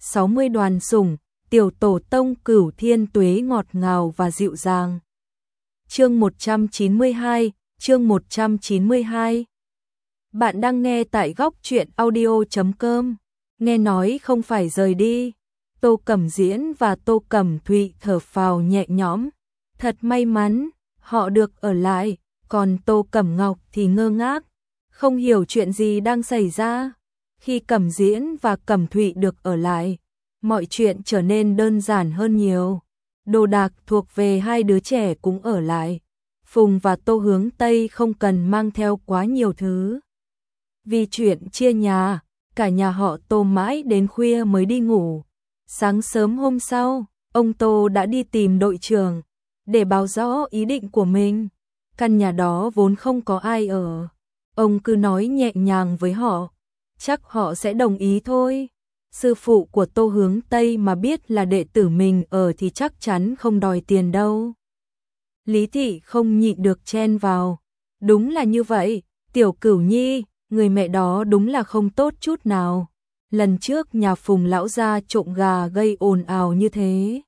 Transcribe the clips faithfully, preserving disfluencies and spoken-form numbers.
sáu mươi đoàn sủng, tiểu tổ tông Cửu Thiên Tuế ngọt ngào và dịu dàng. Chương một trăm chín mươi hai, chương một trăm chín mươi hai. Bạn đang nghe tại góc truyện audio chấm com. Nghe nói không phải rời đi, Tô Cẩm Diễn và Tô Cẩm Thụy thở phào nhẹ nhõm. Thật may mắn, họ được ở lại, còn Tô Cẩm Ngọc thì ngơ ngác, không hiểu chuyện gì đang xảy ra. Khi Cẩm Diễn và Cẩm Thụy được ở lại, mọi chuyện trở nên đơn giản hơn nhiều. Đồ đạc thuộc về hai đứa trẻ cũng ở lại. Phùng và Tô Hướng Tây không cần mang theo quá nhiều thứ. Vì chuyện chia nhà, cả nhà họ Tô mãi đến khuya mới đi ngủ. Sáng sớm hôm sau, ông Tô đã đi tìm đội trưởng để báo rõ ý định của mình. Căn nhà đó vốn không có ai ở. Ông cứ nói nhẹ nhàng với họ, chắc họ sẽ đồng ý thôi. Sư phụ của Tô Hướng Tây mà biết là đệ tử mình ở thì chắc chắn không đòi tiền đâu. Lý Thị không nhịn được chen vào. Đúng là như vậy, Tiểu Cửu Nhi, người mẹ đó đúng là không tốt chút nào. Lần trước nhà Phùng lão gia trộm gà gây ồn ào như thế.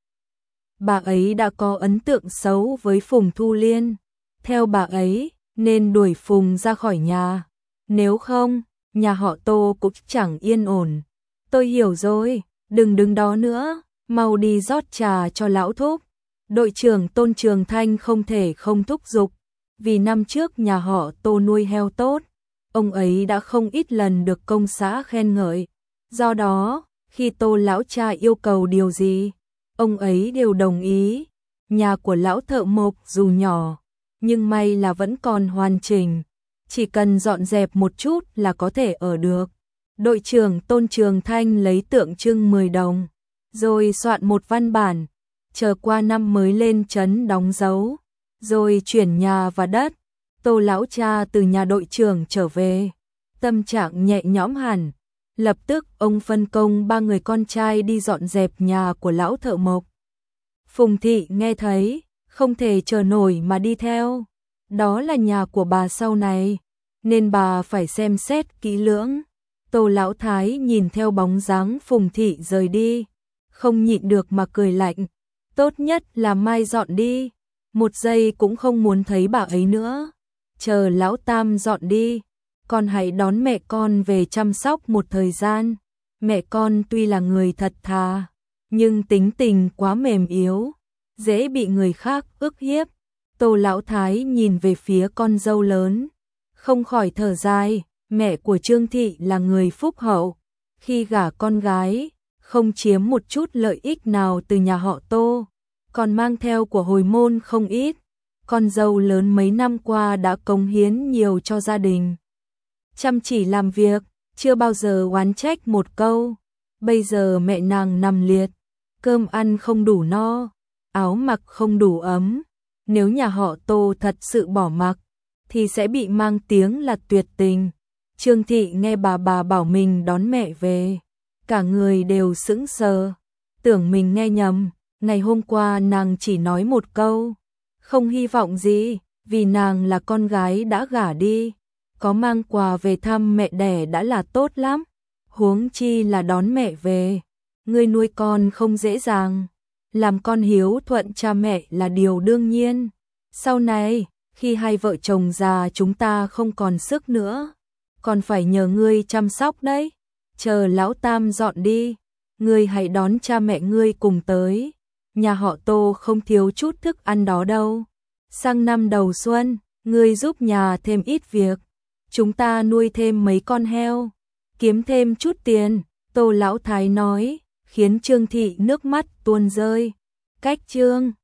Bà ấy đã có ấn tượng xấu với Phùng Thu Liên. Theo bà ấy, nên đuổi Phùng ra khỏi nhà. Nếu không, nhà họ Tô cũng chẳng yên ổn. Tôi hiểu rồi, đừng đứng đó nữa, mau đi rót trà cho lão thúc. Đội trưởng Tôn Trường Thanh không thể không thúc giục, vì năm trước nhà họ Tô nuôi heo tốt, ông ấy đã không ít lần được công xã khen ngợi. Do đó, khi Tô lão cha yêu cầu điều gì, ông ấy đều đồng ý. Nhà của lão thợ mộc dù nhỏ, nhưng may là vẫn còn hoàn chỉnh, chỉ cần dọn dẹp một chút là có thể ở được. Đội trưởng Tôn Trường Thanh lấy tượng trưng mười đồng, rồi soạn một văn bản, chờ qua năm mới lên trấn đóng dấu, rồi chuyển nhà và đất. Tô lão cha từ nhà đội trưởng trở về, tâm trạng nhẹ nhõm hẳn. Lập tức ông phân công ba người con trai đi dọn dẹp nhà của lão thợ mộc. Phùng Thị nghe thấy, không thể chờ nổi mà đi theo. Đó là nhà của bà sau này, nên bà phải xem xét kỹ lưỡng. Tô lão thái nhìn theo bóng dáng Phùng Thị rời đi, không nhịn được mà cười lạnh. Tốt nhất là mai dọn đi, một giây cũng không muốn thấy bà ấy nữa. Chờ lão tam dọn đi, con hãy đón mẹ con về chăm sóc một thời gian. Mẹ con tuy là người thật thà, nhưng tính tình quá mềm yếu, dễ bị người khác ức hiếp. Tô lão thái nhìn về phía con dâu lớn, không khỏi thở dài. Mẹ của Trương Thị là người phúc hậu, khi gả con gái, không chiếm một chút lợi ích nào từ nhà họ Tô, còn mang theo của hồi môn không ít. Con dâu lớn mấy năm qua đã cống hiến nhiều cho gia đình, chăm chỉ làm việc, chưa bao giờ oán trách một câu. Bây giờ mẹ nàng nằm liệt, cơm ăn không đủ no, áo mặc không đủ ấm. Nếu nhà họ Tô thật sự bỏ mặc, thì sẽ bị mang tiếng là tuyệt tình. Trương Thị nghe bà bà bảo mình đón mẹ về, cả người đều sững sờ, tưởng mình nghe nhầm. Ngày hôm qua nàng chỉ nói một câu, không hy vọng gì, vì nàng là con gái đã gả đi, có mang quà về thăm mẹ đẻ đã là tốt lắm, huống chi là đón mẹ về. Người nuôi con không dễ dàng, làm con hiếu thuận cha mẹ là điều đương nhiên. Sau này, khi hai vợ chồng già chúng ta không còn sức nữa, còn phải nhờ ngươi chăm sóc đấy. Chờ lão tam dọn đi, ngươi hãy đón cha mẹ ngươi cùng tới. Nhà họ Tô không thiếu chút thức ăn đó đâu. Sang năm đầu xuân, ngươi giúp nhà thêm ít việc, chúng ta nuôi thêm mấy con heo, kiếm thêm chút tiền. Tô lão thái nói, khiến Trương Thị nước mắt tuôn rơi. Cách chương